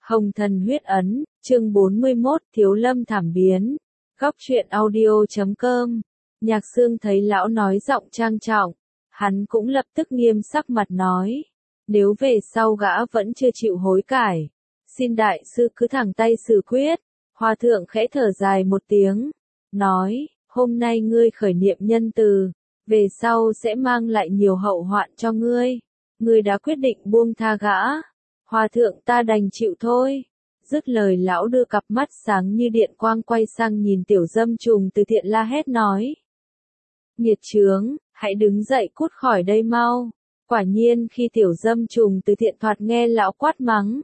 Hồng Thần Huyết Ấn, chương 41, Thiếu Lâm Thảm Biến. Góc truyện audio.com. Nhạc Xương thấy lão nói giọng trang trọng, hắn cũng lập tức nghiêm sắc mặt nói, nếu về sau gã vẫn chưa chịu hối cải, xin đại sư cứ thẳng tay xử quyết. Hòa thượng khẽ thở dài một tiếng, nói, hôm nay ngươi khởi niệm nhân từ, về sau sẽ mang lại nhiều hậu hoạn cho ngươi. Ngươi đã quyết định buông tha gã. Hòa thượng ta đành chịu thôi. Dứt lời lão đưa cặp mắt sáng như điện quang quay sang nhìn tiểu dâm trùng từ thiện la hét nói. Nghiệt chướng, hãy đứng dậy cút khỏi đây mau. Quả nhiên khi tiểu dâm trùng từ thiện thoạt nghe lão quát mắng,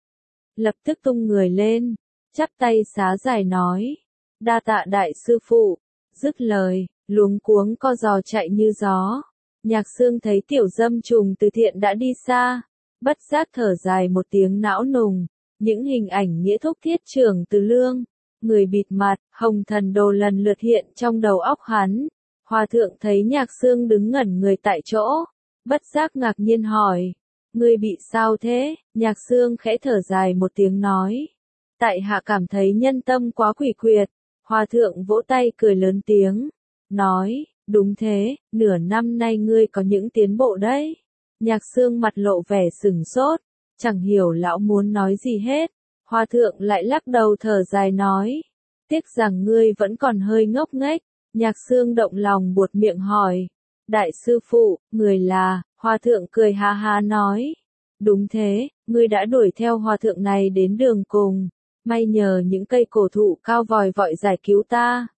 lập tức tung người lên, chắp tay xá giải nói, đa tạ đại sư phụ. Dứt lời, luống cuống co giò chạy như gió. Nhạc Xương thấy tiểu dâm trùng từ thiện đã đi xa, bất giác thở dài một tiếng não nùng. Những hình ảnh nghĩa thúc thiết trưởng từ lương, người bịt mặt, hồng thần đồ lần lượt hiện trong đầu óc hắn. Hòa thượng thấy Nhạc Xương đứng ngẩn người tại chỗ, bất giác ngạc nhiên hỏi, ngươi bị sao thế? Nhạc Xương khẽ thở dài một tiếng nói, tại hạ cảm thấy nhân tâm quá quỷ quyệt. Hòa thượng vỗ tay cười lớn tiếng, nói, đúng thế, nửa năm nay ngươi có những tiến bộ đấy. Nhạc Xương mặt lộ vẻ sửng sốt, chẳng hiểu lão muốn nói gì hết. Hòa thượng lại lắc đầu thở dài nói, tiếc rằng ngươi vẫn còn hơi ngốc nghếch. Nhạc Xương động lòng buột miệng hỏi, đại sư phụ, người là? Hòa thượng cười ha ha nói, đúng thế, ngươi đã đuổi theo hòa thượng này đến đường cùng, may nhờ những cây cổ thụ cao vòi vọi giải cứu ta.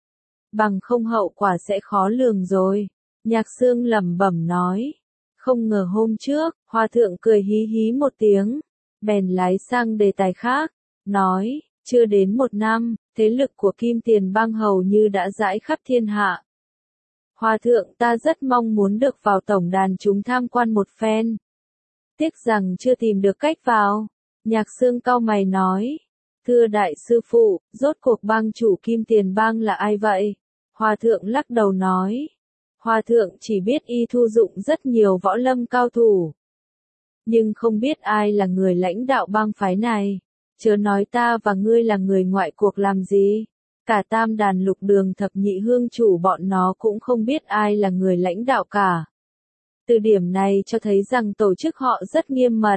Bằng không hậu quả sẽ khó lường rồi. Nhạc Xương lẩm bẩm nói. Không ngờ hôm trước, hòa thượng cười hí hí một tiếng, bèn lái sang đề tài khác, nói, chưa đến một năm, thế lực của Kim Tiền Bang hầu như đã rải khắp thiên hạ. Hòa thượng ta rất mong muốn được vào tổng đàn chúng tham quan một phen. Tiếc rằng chưa tìm được cách vào. Nhạc Xương cau mày nói, thưa đại sư phụ, rốt cuộc bang chủ Kim Tiền Bang là ai vậy? Hòa thượng lắc đầu nói, hòa thượng chỉ biết y thu dụng rất nhiều võ lâm cao thủ, nhưng không biết ai là người lãnh đạo bang phái này. Chớ nói ta và ngươi là người ngoại cuộc làm gì, cả tam đàn lục đường thập nhị hương chủ bọn nó cũng không biết ai là người lãnh đạo cả. Từ điểm này cho thấy rằng tổ chức họ rất nghiêm mật,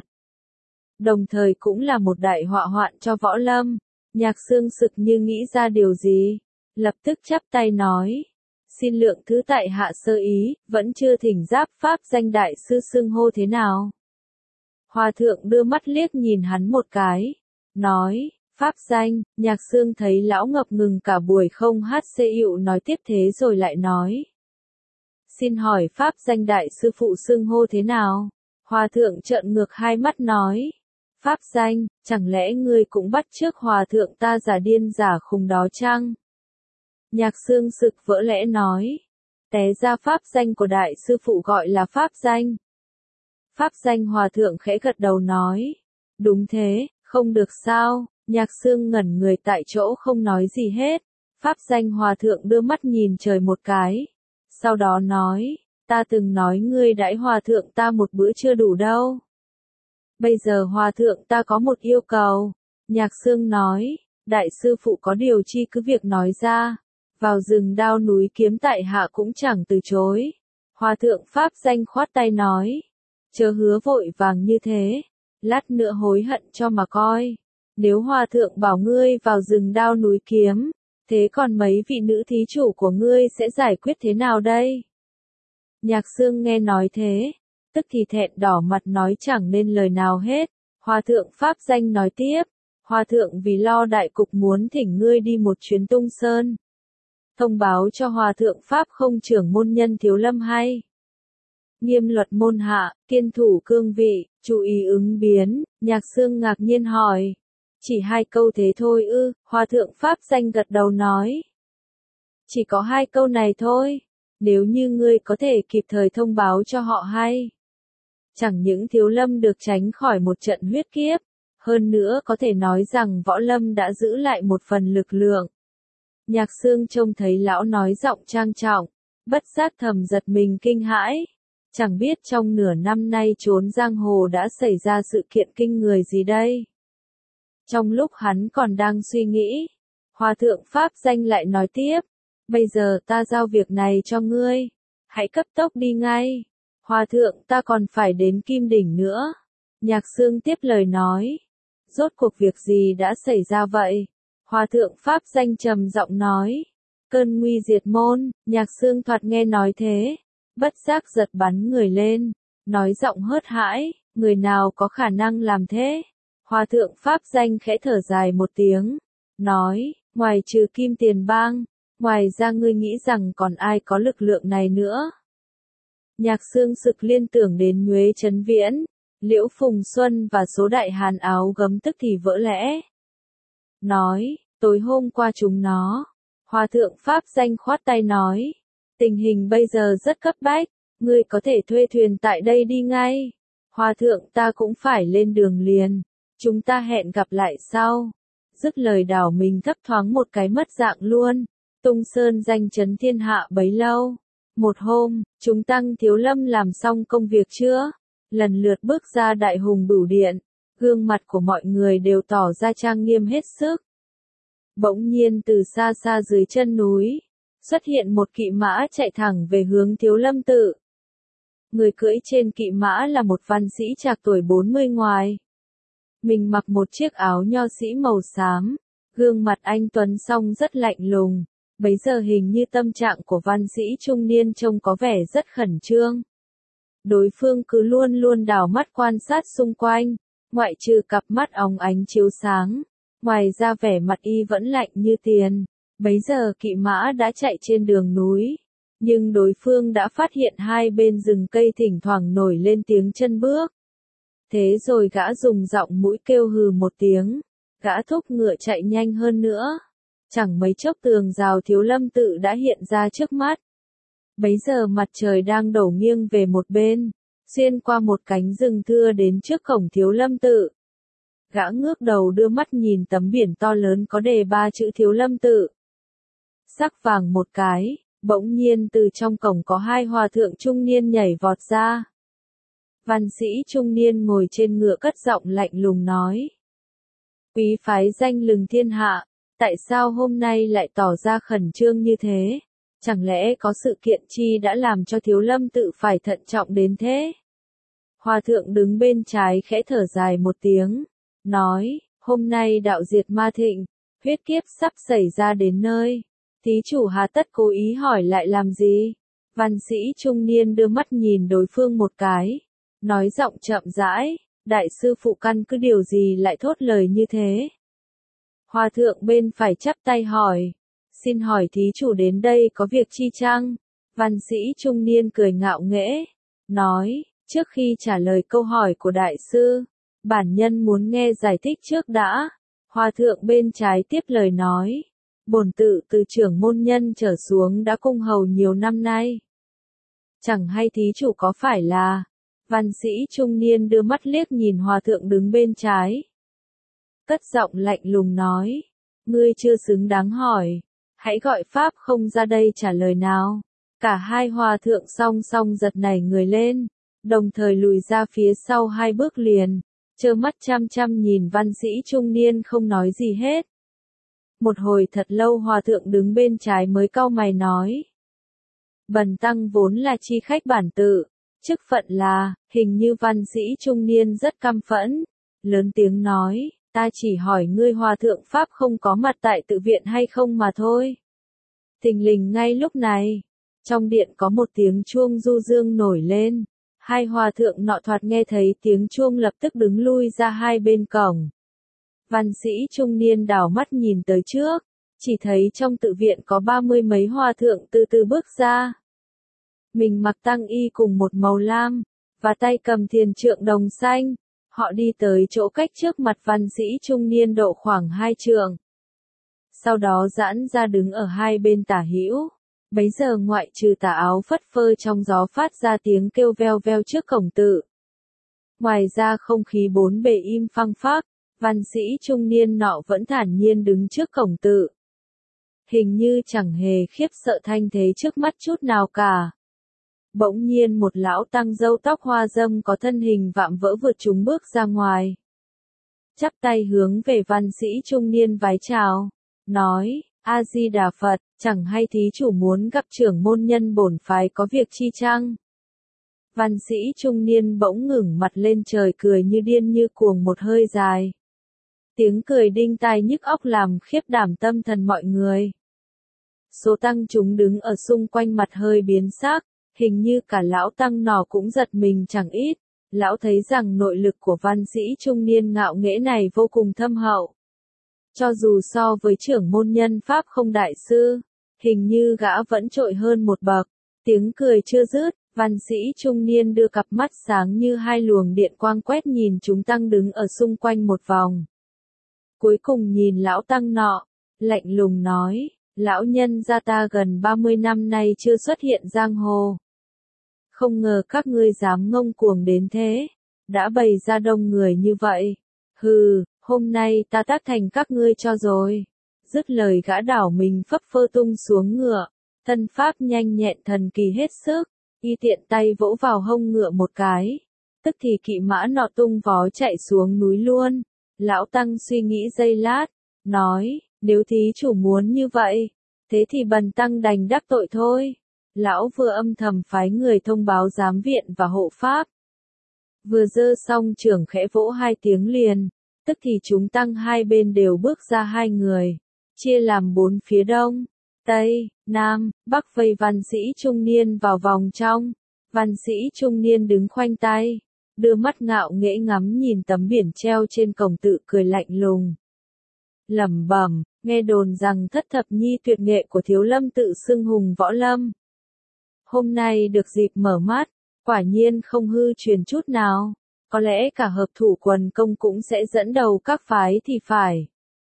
đồng thời cũng là một đại họa hoạn cho võ lâm. Nhạc Xương sực như nghĩ ra điều gì, lập tức chắp tay nói, xin lượng thứ tại hạ sơ ý, vẫn chưa thỉnh giáp pháp danh đại sư xưng hô thế nào. Hòa thượng đưa mắt liếc nhìn hắn một cái, nói, pháp danh. Nhạc Xương thấy lão ngập ngừng cả buổi không hát xê ịu nói tiếp thế rồi lại nói, xin hỏi pháp danh đại sư phụ xưng hô thế nào? Hòa thượng trợn ngược hai mắt nói, pháp danh, chẳng lẽ ngươi cũng bắt chước hòa thượng ta giả điên giả khùng đó chăng? Nhạc Xương sực vỡ lẽ nói, té ra pháp danh của đại sư phụ gọi là pháp danh. Pháp danh. Hòa thượng khẽ gật đầu nói, đúng thế, không được sao? Nhạc Xương ngẩn người tại chỗ không nói gì hết. Pháp danh. Hòa thượng đưa mắt nhìn trời một cái, sau đó nói, ta từng nói ngươi đãi hòa thượng ta một bữa chưa đủ đâu. Bây giờ hòa thượng ta có một yêu cầu. Nhạc Xương nói, đại sư phụ có điều chi cứ việc nói ra, vào rừng đao núi kiếm tại hạ cũng chẳng từ chối. Hòa thượng pháp danh khoát tay nói, chớ hứa vội vàng như thế, lát nữa hối hận cho mà coi. Nếu hòa thượng bảo ngươi vào rừng đao núi kiếm, thế còn mấy vị nữ thí chủ của ngươi sẽ giải quyết thế nào đây? Nhạc Xương nghe nói thế, tức thì thẹn đỏ mặt nói chẳng nên lời nào hết. Hòa thượng pháp danh nói tiếp, hòa thượng vì lo đại cục muốn thỉnh ngươi đi một chuyến Tung Sơn, thông báo cho hòa thượng pháp không trưởng môn nhân Thiếu Lâm hay nghiêm luật môn hạ, kiên thủ cương vị, chú ý ứng biến. Nhạc Xương ngạc nhiên hỏi, chỉ 2 câu thế thôi ư? Hòa thượng pháp danh gật đầu nói, chỉ có 2 câu này thôi. Nếu như ngươi có thể kịp thời thông báo cho họ hay, chẳng những Thiếu Lâm được tránh khỏi một trận huyết kiếp, hơn nữa có thể nói rằng võ lâm đã giữ lại một phần lực lượng. Nhạc Xương trông thấy lão nói giọng trang trọng, bất giác thầm giật mình kinh hãi. Chẳng biết trong nửa năm nay trốn giang hồ đã xảy ra sự kiện kinh người gì đây. Trong lúc hắn còn đang suy nghĩ, Hòa thượng Pháp Danh lại nói tiếp, bây giờ ta giao việc này cho ngươi, hãy cấp tốc đi ngay. Hòa thượng ta còn phải đến Kim Đỉnh nữa. Nhạc Xương tiếp lời nói, rốt cuộc việc gì đã xảy ra vậy? Hòa thượng Pháp Danh trầm giọng nói, cơn nguy diệt môn. Nhạc Xương thoạt nghe nói thế, bất giác giật bắn người lên, nói giọng hớt hãi, người nào có khả năng làm thế? Hòa thượng Pháp Danh khẽ thở dài một tiếng, nói, ngoài trừ Kim Tiền Bang, ngoài ra ngươi nghĩ rằng còn ai có lực lượng này nữa? Nhạc Xương sực liên tưởng đến Nhuế Trấn Viễn, Liễu Phùng Xuân và số đại hàn áo gấm tức thì vỡ lẽ. Nói, tối hôm qua chúng nó. Hòa thượng Pháp Danh khoát tay nói, tình hình bây giờ rất cấp bách, ngươi có thể thuê thuyền tại đây đi ngay. Hòa thượng ta cũng phải lên đường liền, chúng ta hẹn gặp lại sau. Dứt lời đảo mình thấp thoáng một cái mất dạng luôn. Tung Sơn danh chấn thiên hạ bấy lâu. Một hôm, chúng tăng Thiếu Lâm làm xong công việc chưa? Lần lượt bước ra Đại Hùng Bửu Điện, gương mặt của mọi người đều tỏ ra trang nghiêm hết sức. Bỗng nhiên từ xa xa dưới chân núi, xuất hiện một kỵ mã chạy thẳng về hướng Thiếu Lâm tự. Người cưỡi trên kỵ mã là một văn sĩ trạc tuổi 40 ngoài. Mình mặc một chiếc áo nho sĩ màu xám, gương mặt anh tuấn song rất lạnh lùng. Bấy giờ hình như tâm trạng của văn sĩ trung niên trông có vẻ rất khẩn trương. Đối phương cứ luôn luôn đảo mắt quan sát xung quanh, ngoại trừ cặp mắt óng ánh chiếu sáng, ngoài ra vẻ mặt y vẫn lạnh như tiền. Bấy giờ kỵ mã đã chạy trên đường núi, nhưng đối phương đã phát hiện hai bên rừng cây thỉnh thoảng nổi lên tiếng chân bước. Thế rồi gã dùng giọng mũi kêu hừ một tiếng, gã thúc ngựa chạy nhanh hơn nữa. Chẳng mấy chốc tường rào Thiếu Lâm tự đã hiện ra trước mắt. Bấy giờ mặt trời đang đổ nghiêng về một bên, xuyên qua một cánh rừng thưa đến trước cổng Thiếu Lâm tự. Gã ngước đầu đưa mắt nhìn tấm biển to lớn có đề 3 chữ Thiếu Lâm tự. Sắc vàng một cái, bỗng nhiên từ trong cổng có hai hòa thượng trung niên nhảy vọt ra. Văn sĩ trung niên ngồi trên ngựa cất giọng lạnh lùng nói. Quý phái danh lừng thiên hạ, tại sao hôm nay lại tỏ ra khẩn trương như thế? Chẳng lẽ có sự kiện chi đã làm cho Thiếu Lâm tự phải thận trọng đến thế? Hòa thượng đứng bên trái khẽ thở dài một tiếng, nói, hôm nay đạo diệt ma thịnh, huyết kiếp sắp xảy ra đến nơi. Thí chủ hà tất cố ý hỏi lại làm gì? Văn sĩ trung niên đưa mắt nhìn đối phương một cái, nói giọng chậm rãi, đại sư phụ căn cứ điều gì lại thốt lời như thế? Hòa thượng bên phải chắp tay hỏi, xin hỏi thí chủ đến đây có việc chi chăng? Văn sĩ trung niên cười ngạo nghễ, nói, trước khi trả lời câu hỏi của đại sư, bản nhân muốn nghe giải thích trước đã. Hòa thượng bên trái tiếp lời nói, bổn tự từ trưởng môn nhân trở xuống đã cung hầu nhiều năm nay. Chẳng hay thí chủ có phải là... Văn sĩ trung niên đưa mắt liếc nhìn hòa thượng đứng bên trái. Cất giọng lạnh lùng nói, ngươi chưa xứng đáng hỏi, hãy gọi Pháp không ra đây trả lời nào. Cả hai hòa thượng song song giật nảy người lên, đồng thời lùi ra phía sau hai bước liền, trơ mắt chăm chăm nhìn văn sĩ trung niên không nói gì hết. Một hồi thật lâu hòa thượng đứng bên trái mới cau mày nói. Bần tăng vốn là chi khách bản tự, chức phận là, hình như văn sĩ trung niên rất căm phẫn, lớn tiếng nói, ta chỉ hỏi ngươi hòa thượng Pháp không có mặt tại tự viện hay không mà thôi. Thình lình ngay lúc này, trong điện có một tiếng chuông du dương nổi lên, hai hòa thượng nọ thoạt nghe thấy tiếng chuông lập tức đứng lui ra hai bên cổng. Văn sĩ trung niên đảo mắt nhìn tới trước, chỉ thấy trong tự viện có 30 mấy hòa thượng từ từ bước ra. Mình mặc tăng y cùng một màu lam, và tay cầm thiền trượng đồng xanh, họ đi tới chỗ cách trước mặt văn sĩ trung niên độ khoảng 2 trượng. Sau đó giãn ra đứng ở hai bên tả hữu, bấy giờ ngoại trừ tà áo phất phơ trong gió phát ra tiếng kêu veo veo trước cổng tự. Ngoài ra không khí bốn bề im phăng phắc, văn sĩ trung niên nọ vẫn thản nhiên đứng trước cổng tự. Hình như chẳng hề khiếp sợ thanh thế trước mắt chút nào cả. Bỗng nhiên một lão tăng râu tóc hoa râm có thân hình vạm vỡ vượt chúng bước ra ngoài. chắp tay hướng về văn sĩ trung niên vái chào, nói, A-di-đà Phật, chẳng hay thí chủ muốn gặp trưởng môn nhân bổn phái có việc chi chăng? Văn sĩ trung niên bỗng ngẩng mặt lên trời cười như điên như cuồng một hơi dài. Tiếng cười đinh tai nhức óc làm khiếp đảm tâm thần mọi người. Số tăng chúng đứng ở xung quanh mặt hơi biến sắc, hình như cả lão tăng nỏ cũng giật mình chẳng ít. Lão thấy rằng nội lực của văn sĩ trung niên ngạo nghễ này vô cùng thâm hậu. Cho dù so với trưởng môn nhân Pháp không đại sư, hình như gã vẫn trội hơn một bậc. Tiếng cười chưa dứt, văn sĩ trung niên đưa cặp mắt sáng như hai luồng điện quang quét nhìn chúng tăng đứng ở xung quanh một vòng. Cuối cùng nhìn lão tăng nọ, lạnh lùng nói, lão nhân gia ta gần 30 năm nay chưa xuất hiện giang hồ. Không ngờ các ngươi dám ngông cuồng đến thế, đã bày ra đông người như vậy. Hừ, hôm nay ta tác thành các ngươi cho rồi. Dứt lời gã đảo mình phấp phơ tung xuống ngựa, thân pháp nhanh nhẹn thần kỳ hết sức, y tiện tay vỗ vào hông ngựa một cái. Tức thì kỵ mã nọ tung vó chạy xuống núi luôn. Lão tăng suy nghĩ giây lát, nói, nếu thí chủ muốn như vậy, thế thì bần tăng đành đắc tội thôi. Lão vừa âm thầm phái người thông báo giám viện và hộ pháp. Vừa giơ xong trưởng khẽ vỗ hai tiếng liền, tức thì chúng tăng hai bên đều bước ra hai người, chia làm bốn phía đông, tây, nam, bắc vây văn sĩ trung niên vào vòng trong. Văn sĩ trung niên đứng khoanh tay, đưa mắt ngạo nghễ ngắm nhìn tấm biển treo trên cổng tự cười lạnh lùng. Lẩm bẩm, nghe đồn rằng thất thập nhi tuyệt nghệ của Thiếu Lâm tự xưng hùng võ lâm. Hôm nay được dịp mở mắt, quả nhiên không hư truyền chút nào, có lẽ cả hợp thủ quần công cũng sẽ dẫn đầu các phái thì phải.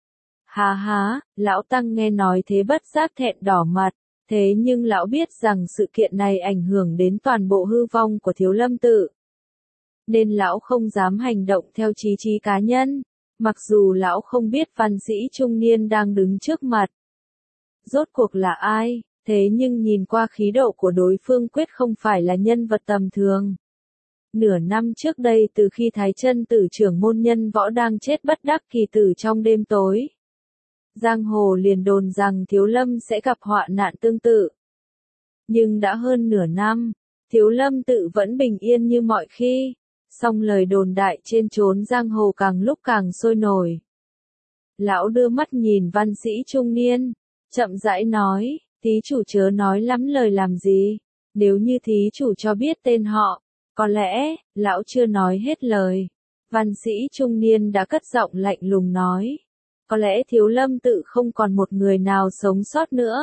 Hà há, lão tăng nghe nói thế bất giác thẹn đỏ mặt, thế nhưng lão biết rằng sự kiện này ảnh hưởng đến toàn bộ hư vong của Thiếu Lâm tự. Nên lão không dám hành động theo chí chí cá nhân, mặc dù lão không biết văn sĩ trung niên đang đứng trước mặt. Rốt cuộc là ai? Thế nhưng nhìn qua khí độ của đối phương quyết không phải là nhân vật tầm thường. Nửa năm trước đây từ khi Thái Chân tử trưởng môn nhân võ đang chết bất đắc kỳ tử trong đêm tối, giang hồ liền đồn rằng Thiếu Lâm sẽ gặp họa nạn tương tự. Nhưng đã hơn nửa năm, Thiếu Lâm tự vẫn bình yên như mọi khi, song lời đồn đại trên chốn giang hồ càng lúc càng sôi nổi. Lão đưa mắt nhìn văn sĩ trung niên, chậm rãi nói, thí chủ chớ nói lắm lời làm gì, nếu như thí chủ cho biết tên họ, có lẽ, lão chưa nói hết lời. Văn sĩ trung niên đã cất giọng lạnh lùng nói, có lẽ Thiếu Lâm tự không còn một người nào sống sót nữa.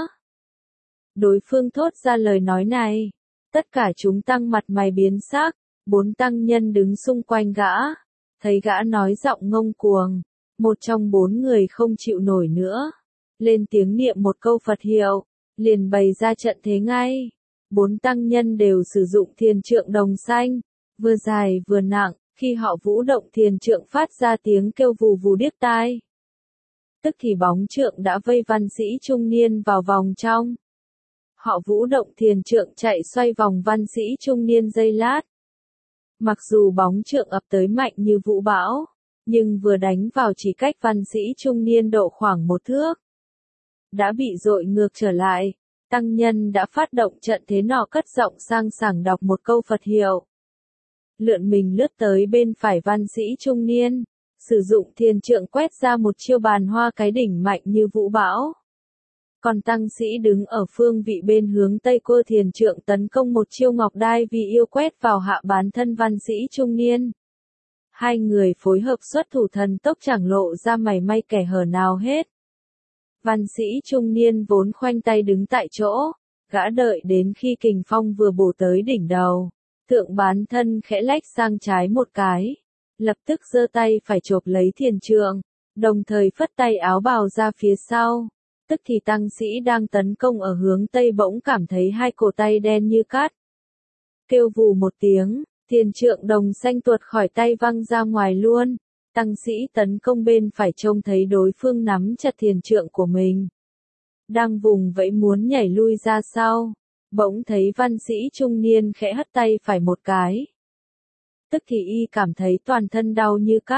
Đối phương thốt ra lời nói này, tất cả chúng tăng mặt mày biến sắc, bốn tăng nhân đứng xung quanh gã, thấy gã nói giọng ngông cuồng, một trong bốn người không chịu nổi nữa, lên tiếng niệm một câu Phật hiệu, liền bày ra trận thế ngay. Bốn tăng nhân đều sử dụng thiền trượng đồng xanh, vừa dài vừa nặng, khi họ vũ động thiền trượng phát ra tiếng kêu vù vù điếc tai. Tức thì bóng trượng đã vây văn sĩ trung niên vào vòng trong. Họ vũ động thiền trượng chạy xoay vòng văn sĩ trung niên giây lát. Mặc dù bóng trượng ập tới mạnh như vũ bão, nhưng vừa đánh vào chỉ cách văn sĩ trung niên độ khoảng một thước, đã bị dội ngược trở lại. Tăng nhân đã phát động trận thế nọ cất giọng sang sảng đọc một câu Phật hiệu. Lượn mình lướt tới bên phải văn sĩ trung niên, sử dụng thiền trượng quét ra một chiêu bàn hoa cái đỉnh mạnh như vũ bão. Còn tăng sĩ đứng ở phương vị bên hướng tây cơ thiền trượng tấn công một chiêu ngọc đai vì yêu quét vào hạ bán thân văn sĩ trung niên. Hai người phối hợp xuất thủ thần tốc chẳng lộ ra mảy may kẻ hở nào hết. Văn sĩ trung niên vốn khoanh tay đứng tại chỗ, gã đợi đến khi kình phong vừa bổ tới đỉnh đầu, thượng bán thân khẽ lách sang trái một cái, lập tức giơ tay phải chộp lấy thiền trượng, đồng thời phất tay áo bào ra phía sau. Tức thì tăng sĩ đang tấn công ở hướng tây bỗng cảm thấy hai cổ tay đen như cát. Kêu vù một tiếng, thiền trượng đồng xanh tuột khỏi tay văng ra ngoài luôn. Tăng sĩ tấn công bên phải trông thấy đối phương nắm chặt thiền trượng của mình, đang vùng vẫy muốn nhảy lui ra sau, bỗng thấy văn sĩ trung niên khẽ hất tay phải một cái. Tức thì y cảm thấy toàn thân đau như cát,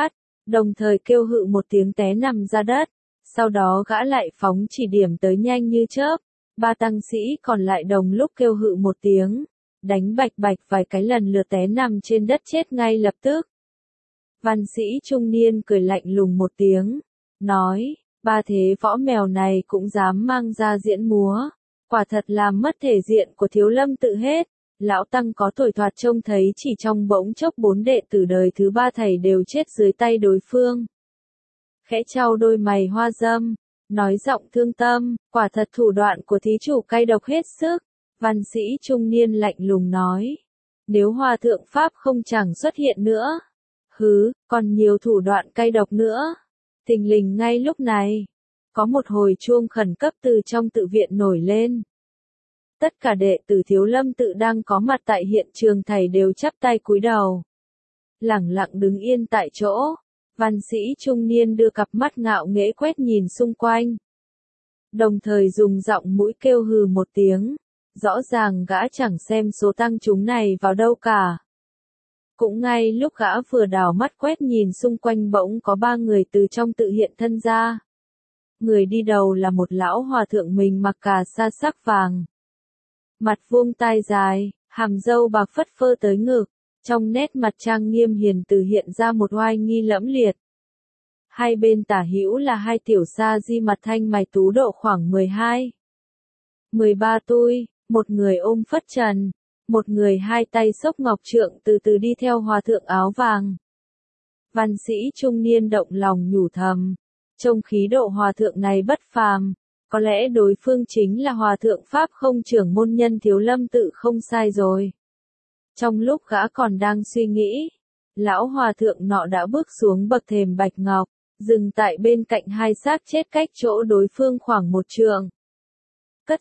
đồng thời kêu hự một tiếng té nằm ra đất, sau đó gã lại phóng chỉ điểm tới nhanh như chớp, ba tăng sĩ còn lại đồng lúc kêu hự một tiếng, đánh bạch bạch vài cái lần lượt té nằm trên đất chết ngay lập tức. Văn sĩ trung niên cười lạnh lùng một tiếng, nói, ba thế võ mèo này cũng dám mang ra diễn múa, quả thật làm mất thể diện của Thiếu Lâm tự hết. Lão Tăng có tuổi thoạt trông thấy chỉ trong bỗng chốc 4 đệ tử đời thứ 3 thầy đều chết dưới tay đối phương. Khẽ trao đôi mày hoa dâm, nói giọng thương tâm, quả thật thủ đoạn của thí chủ cay độc hết sức. Văn sĩ trung niên lạnh lùng nói, nếu Hòa thượng Pháp không chẳng xuất hiện nữa, còn nhiều thủ đoạn cay độc nữa. Thình lình ngay lúc này, có một hồi chuông khẩn cấp từ trong tự viện nổi lên. Tất cả đệ tử Thiếu Lâm tự đang có mặt tại hiện trường thầy đều chắp tay cúi đầu, lẳng lặng đứng yên tại chỗ. Văn sĩ trung niên đưa cặp mắt ngạo nghễ quét nhìn xung quanh, đồng thời dùng giọng mũi kêu hừ một tiếng, rõ ràng gã chẳng xem số tăng chúng này vào đâu cả. Cũng ngay lúc gã vừa đảo mắt quét nhìn xung quanh bỗng có 3 người từ trong tự hiện thân ra. Người đi đầu là một lão hòa thượng mình mặc cà sa sắc vàng, mặt vuông tai dài, hàm râu bạc phất phơ tới ngực, trong nét mặt trang nghiêm hiền từ hiện ra một oai nghi lẫm liệt. Hai bên tả hữu là hai tiểu sa di mặt thanh mày tú độ khoảng 12-13 tuổi, một người ôm phất trần, một người hai tay xốc ngọc trượng từ từ đi theo hòa thượng áo vàng. Văn sĩ trung niên động lòng nhủ thầm, trông khí độ hòa thượng này bất phàm, có lẽ đối phương chính là hòa thượng Pháp không trưởng môn nhân Thiếu Lâm tự không sai rồi. Trong lúc gã còn đang suy nghĩ, lão hòa thượng nọ đã bước xuống bậc thềm bạch ngọc, dừng tại bên cạnh hai xác chết cách chỗ đối phương khoảng 1 trượng. Cất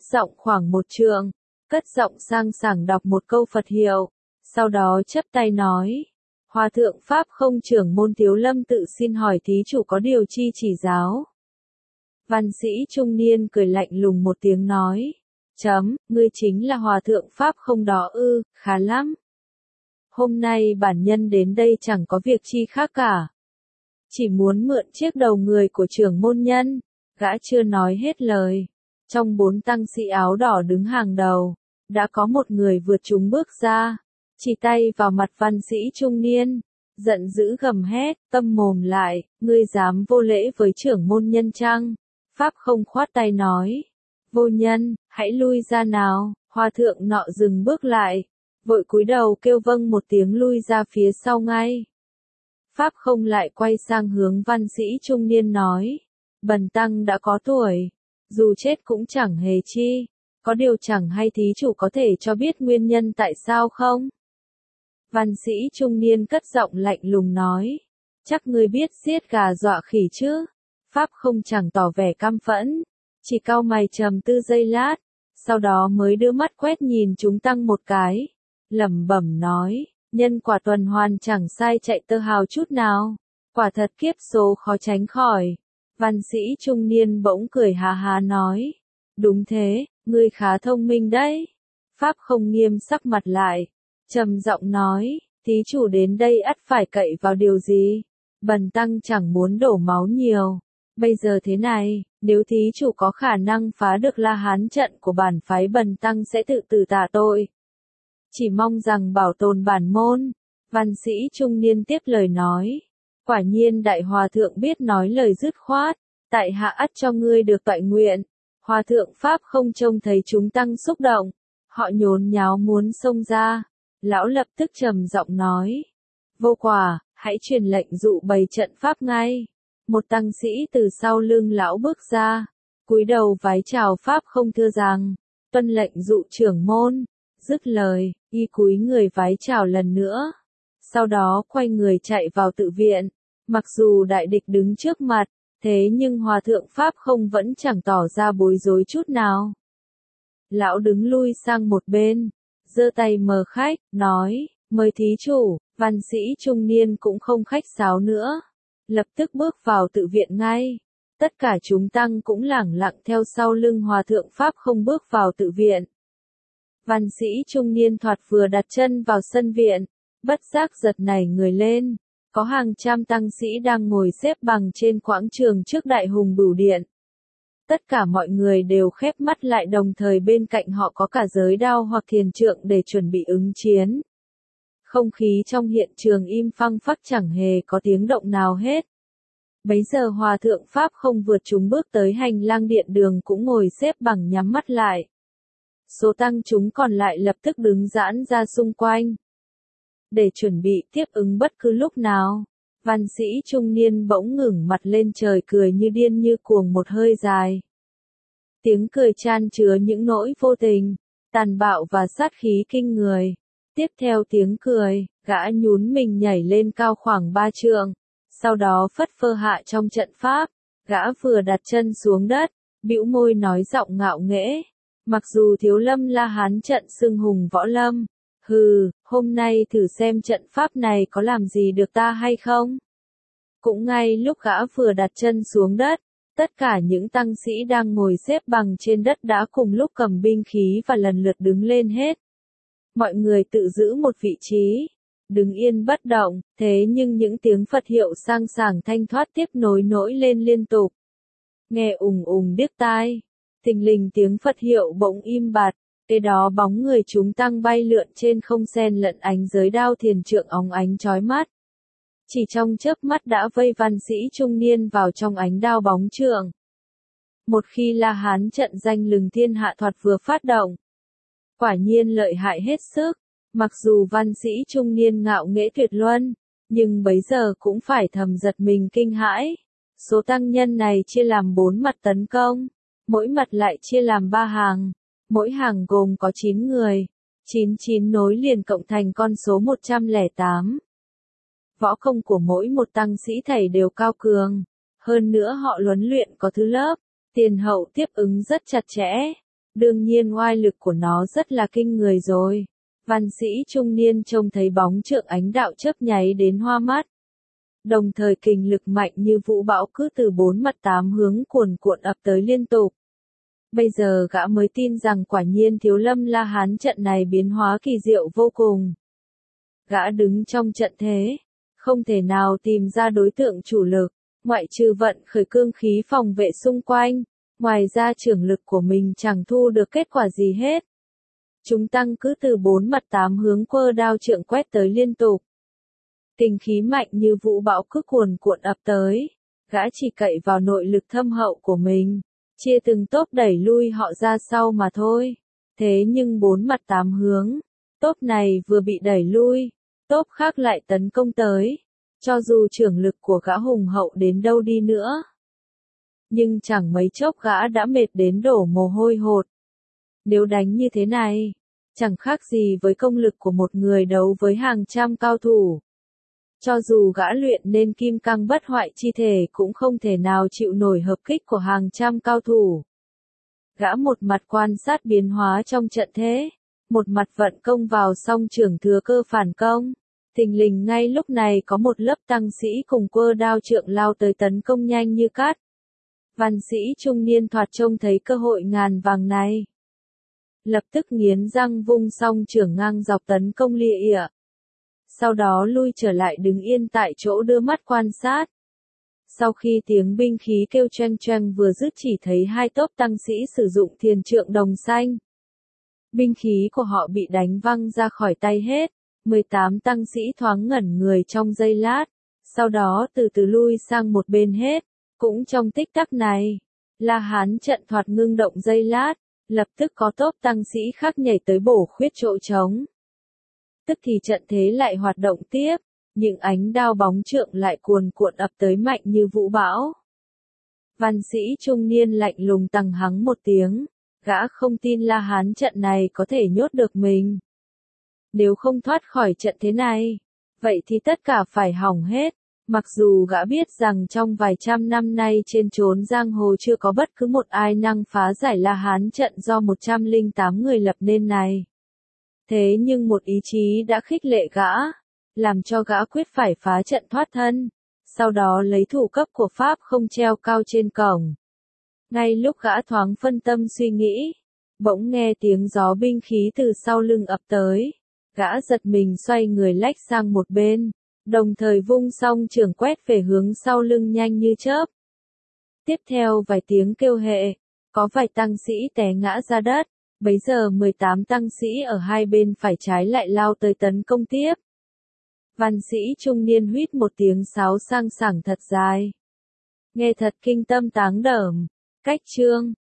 giọng sang sảng đọc một câu Phật hiệu, sau đó chắp tay nói, Hòa thượng Pháp không trưởng môn Thiếu Lâm tự xin hỏi thí chủ có điều chi chỉ giáo. Văn sĩ trung niên cười lạnh lùng một tiếng nói, ngươi chính là Hòa thượng Pháp không đó ư, khá lắm. Hôm nay bản nhân đến đây chẳng có việc chi khác cả. Chỉ muốn mượn chiếc đầu người của trưởng môn nhân. Gã chưa nói hết lời. Trong 4 tăng sĩ áo đỏ đứng hàng đầu, đã có một người vượt chúng bước ra, chỉ tay vào mặt văn sĩ trung niên, giận dữ gầm hét, câm mồm lại, ngươi dám vô lễ với trưởng môn nhân chăng? Pháp không khoát tay nói, vô nhân, hãy lui ra nào. Hòa thượng nọ dừng bước lại, vội cúi đầu kêu vâng một tiếng lui ra phía sau ngay. Pháp không lại quay sang hướng văn sĩ trung niên nói, bần tăng đã có tuổi, dù chết cũng chẳng hề chi, có điều chẳng hay thí chủ có thể cho biết nguyên nhân tại sao không? Văn sĩ trung niên cất giọng lạnh lùng nói, chắc ngươi biết giết gà dọa khỉ chứ? Pháp không chẳng tỏ vẻ căm phẫn, chỉ cau mày trầm tư giây lát, sau đó mới đưa mắt quét nhìn chúng tăng một cái, lẩm bẩm nói, nhân quả tuần hoàn chẳng sai chạy tơ hào chút nào, quả thật kiếp số khó tránh khỏi. Văn sĩ trung niên bỗng cười ha ha nói, đúng thế, ngươi khá thông minh đấy. Pháp không nghiêm sắc mặt lại, trầm giọng nói, thí chủ đến đây ắt phải cậy vào điều gì? Bần tăng chẳng muốn đổ máu nhiều. Bây giờ thế này, nếu thí chủ có khả năng phá được La Hán trận của bản phái bần tăng sẽ tự tử tạ tội. Chỉ mong rằng bảo tồn bản môn. Văn sĩ trung niên tiếp lời nói, quả nhiên đại hòa thượng biết nói lời dứt khoát, tại hạ ắt cho ngươi được toại nguyện. Hòa thượng Pháp không trông thấy chúng tăng xúc động, họ nhốn nháo muốn xông ra, lão lập tức trầm giọng nói, vô quả, hãy truyền lệnh dụ bày trận pháp ngay. Một tăng sĩ từ sau lưng lão bước ra, cúi đầu vái chào Pháp không thưa rằng, tuân lệnh dụ trưởng môn. Dứt lời, y cúi người vái chào lần nữa, sau đó quay người chạy vào tự viện. Mặc dù đại địch đứng trước mặt, thế nhưng hòa thượng Pháp không vẫn chẳng tỏ ra bối rối chút nào. Lão đứng lui sang một bên, giơ tay mời khách, nói, mời thí chủ. Văn sĩ trung niên cũng không khách sáo nữa, lập tức bước vào tự viện ngay. Tất cả chúng tăng cũng lẳng lặng theo sau lưng hòa thượng Pháp không bước vào tự viện. Văn sĩ trung niên thoạt vừa đặt chân vào sân viện, bất giác giật nảy người lên, có hàng trăm tăng sĩ đang ngồi xếp bằng trên quảng trường trước Đại Hùng Bửu Điện. Tất cả mọi người đều khép mắt lại, đồng thời bên cạnh họ có cả giới đao hoặc thiền trượng để chuẩn bị ứng chiến. Không khí trong hiện trường im phăng phắc, chẳng hề có tiếng động nào hết. Bấy giờ Hòa thượng Pháp không vượt chúng bước tới hành lang điện đường cũng ngồi xếp bằng nhắm mắt lại. Số tăng chúng còn lại lập tức đứng giãn ra xung quanh, để chuẩn bị tiếp ứng bất cứ lúc nào. Văn sĩ trung niên bỗng ngẩng mặt lên trời, cười như điên như cuồng một hơi dài. Tiếng cười chan chứa những nỗi vô tình, tàn bạo và sát khí kinh người. Tiếp theo tiếng cười, gã nhún mình nhảy lên cao khoảng 3 trượng, sau đó phất phơ hạ trong trận pháp. Gã vừa đặt chân xuống đất, bĩu môi nói giọng ngạo nghễ: mặc dù Thiếu Lâm La Hán trận xưng hùng võ lâm, hừ, hôm nay thử xem trận pháp này có làm gì được ta hay không. Cũng ngay lúc gã vừa đặt chân xuống đất, tất cả những tăng sĩ đang ngồi xếp bằng trên đất đã cùng lúc cầm binh khí và lần lượt đứng lên hết. Mọi người tự giữ một vị trí, đứng yên bất động, thế nhưng những tiếng Phật hiệu sang sảng thanh thoát tiếp nối nổi lên liên tục. Nghe ùng ùng điếc tai, thình lình tiếng Phật hiệu bỗng im bặt, kế đó bóng người chúng tăng bay lượn trên không xen lẫn ánh giới đao thiền trượng óng ánh chói mắt. Chỉ trong chớp mắt đã vây văn sĩ trung niên vào trong ánh đao bóng trượng. Một khi La Hán trận danh lừng thiên hạ thoạt vừa phát động, quả nhiên lợi hại hết sức. Mặc dù văn sĩ trung niên ngạo nghễ tuyệt luân, nhưng bấy giờ cũng phải thầm giật mình kinh hãi. Số tăng nhân này chia làm 4 mặt tấn công, mỗi mặt lại chia làm 3 hàng, mỗi hàng gồm có 9 người, 99 nối liền cộng thành con số 108. Võ công của mỗi một tăng sĩ thầy đều cao cường, hơn nữa họ huấn luyện có thứ lớp, tiền hậu tiếp ứng rất chặt chẽ. Đương nhiên oai lực của nó rất là kinh người rồi. Văn sĩ trung niên trông thấy bóng trượng ánh đạo chớp nháy đến hoa mắt. Đồng thời kình lực mạnh như vũ bão cứ từ 4 mặt 8 hướng cuồn cuộn ập tới liên tục. Bây giờ gã mới tin rằng quả nhiên Thiếu Lâm La Hán trận này biến hóa kỳ diệu vô cùng. Gã đứng trong trận thế, không thể nào tìm ra đối tượng chủ lực, ngoại trừ vận khởi cương khí phòng vệ xung quanh. Ngoài ra trưởng lực của mình chẳng thu được kết quả gì hết. Chúng tăng cứ từ 4 mặt 8 hướng quơ đao trượng quét tới liên tục. Kình khí mạnh như vũ bão cứ cuồn cuộn ập tới. Gã chỉ cậy vào nội lực thâm hậu của mình, chia từng tốp đẩy lui họ ra sau mà thôi. Thế nhưng 4 mặt 8 hướng, tốp này vừa bị đẩy lui, tốp khác lại tấn công tới. Cho dù trưởng lực của gã hùng hậu đến đâu đi nữa, nhưng chẳng mấy chốc gã đã mệt đến đổ mồ hôi hột. Nếu đánh như thế này, chẳng khác gì với công lực của một người đấu với hàng trăm cao thủ. Cho dù gã luyện nên kim cang bất hoại chi thể cũng không thể nào chịu nổi hợp kích của hàng trăm cao thủ. Gã một mặt quan sát biến hóa trong trận thế, một mặt vận công vào song trưởng thừa cơ phản công. Thình lình ngay lúc này có một lớp tăng sĩ cùng quơ đao trượng lao tới tấn công nhanh như cát. Văn sĩ trung niên thoạt trông thấy cơ hội ngàn vàng này, lập tức nghiến răng vung song trưởng ngang dọc tấn công lia ỉa. Sau đó lui trở lại đứng yên tại chỗ đưa mắt quan sát. Sau khi tiếng binh khí kêu choeng choeng vừa dứt chỉ thấy hai tốp tăng sĩ sử dụng thiền trượng đồng xanh. Binh khí của họ bị đánh văng ra khỏi tay hết. 18 tăng sĩ thoáng ngẩn người trong giây lát, sau đó từ từ lui sang một bên hết. Cũng trong tích tắc này, La Hán trận thoạt ngưng động giây lát, lập tức có tốp tăng sĩ khác nhảy tới bổ khuyết chỗ trống. Tức thì trận thế lại hoạt động tiếp, những ánh đao bóng trượng lại cuồn cuộn ập tới mạnh như vũ bão. Văn sĩ trung niên lạnh lùng tằng hắng một tiếng, gã không tin La Hán trận này có thể nhốt được mình. Nếu không thoát khỏi trận thế này, vậy thì tất cả phải hỏng hết. Mặc dù gã biết rằng trong vài trăm năm nay trên chốn giang hồ chưa có bất cứ một ai năng phá giải La Hán trận do 108 người lập nên này. Thế nhưng một ý chí đã khích lệ gã, làm cho gã quyết phải phá trận thoát thân, sau đó lấy thủ cấp của Pháp không treo cao trên cổng. Ngay lúc gã thoáng phân tâm suy nghĩ, bỗng nghe tiếng gió binh khí từ sau lưng ập tới. Gã giật mình xoay người lách sang một bên, đồng thời vung song trường quét về hướng sau lưng nhanh như chớp. Tiếp theo vài tiếng kêu hệ, có vài tăng sĩ té ngã ra đất, bấy giờ 18 tăng sĩ ở hai bên phải trái lại lao tới tấn công tiếp. Văn sĩ trung niên huýt một tiếng sáo sang sảng thật dài. Nghe thật kinh tâm táng đởm, cách chương.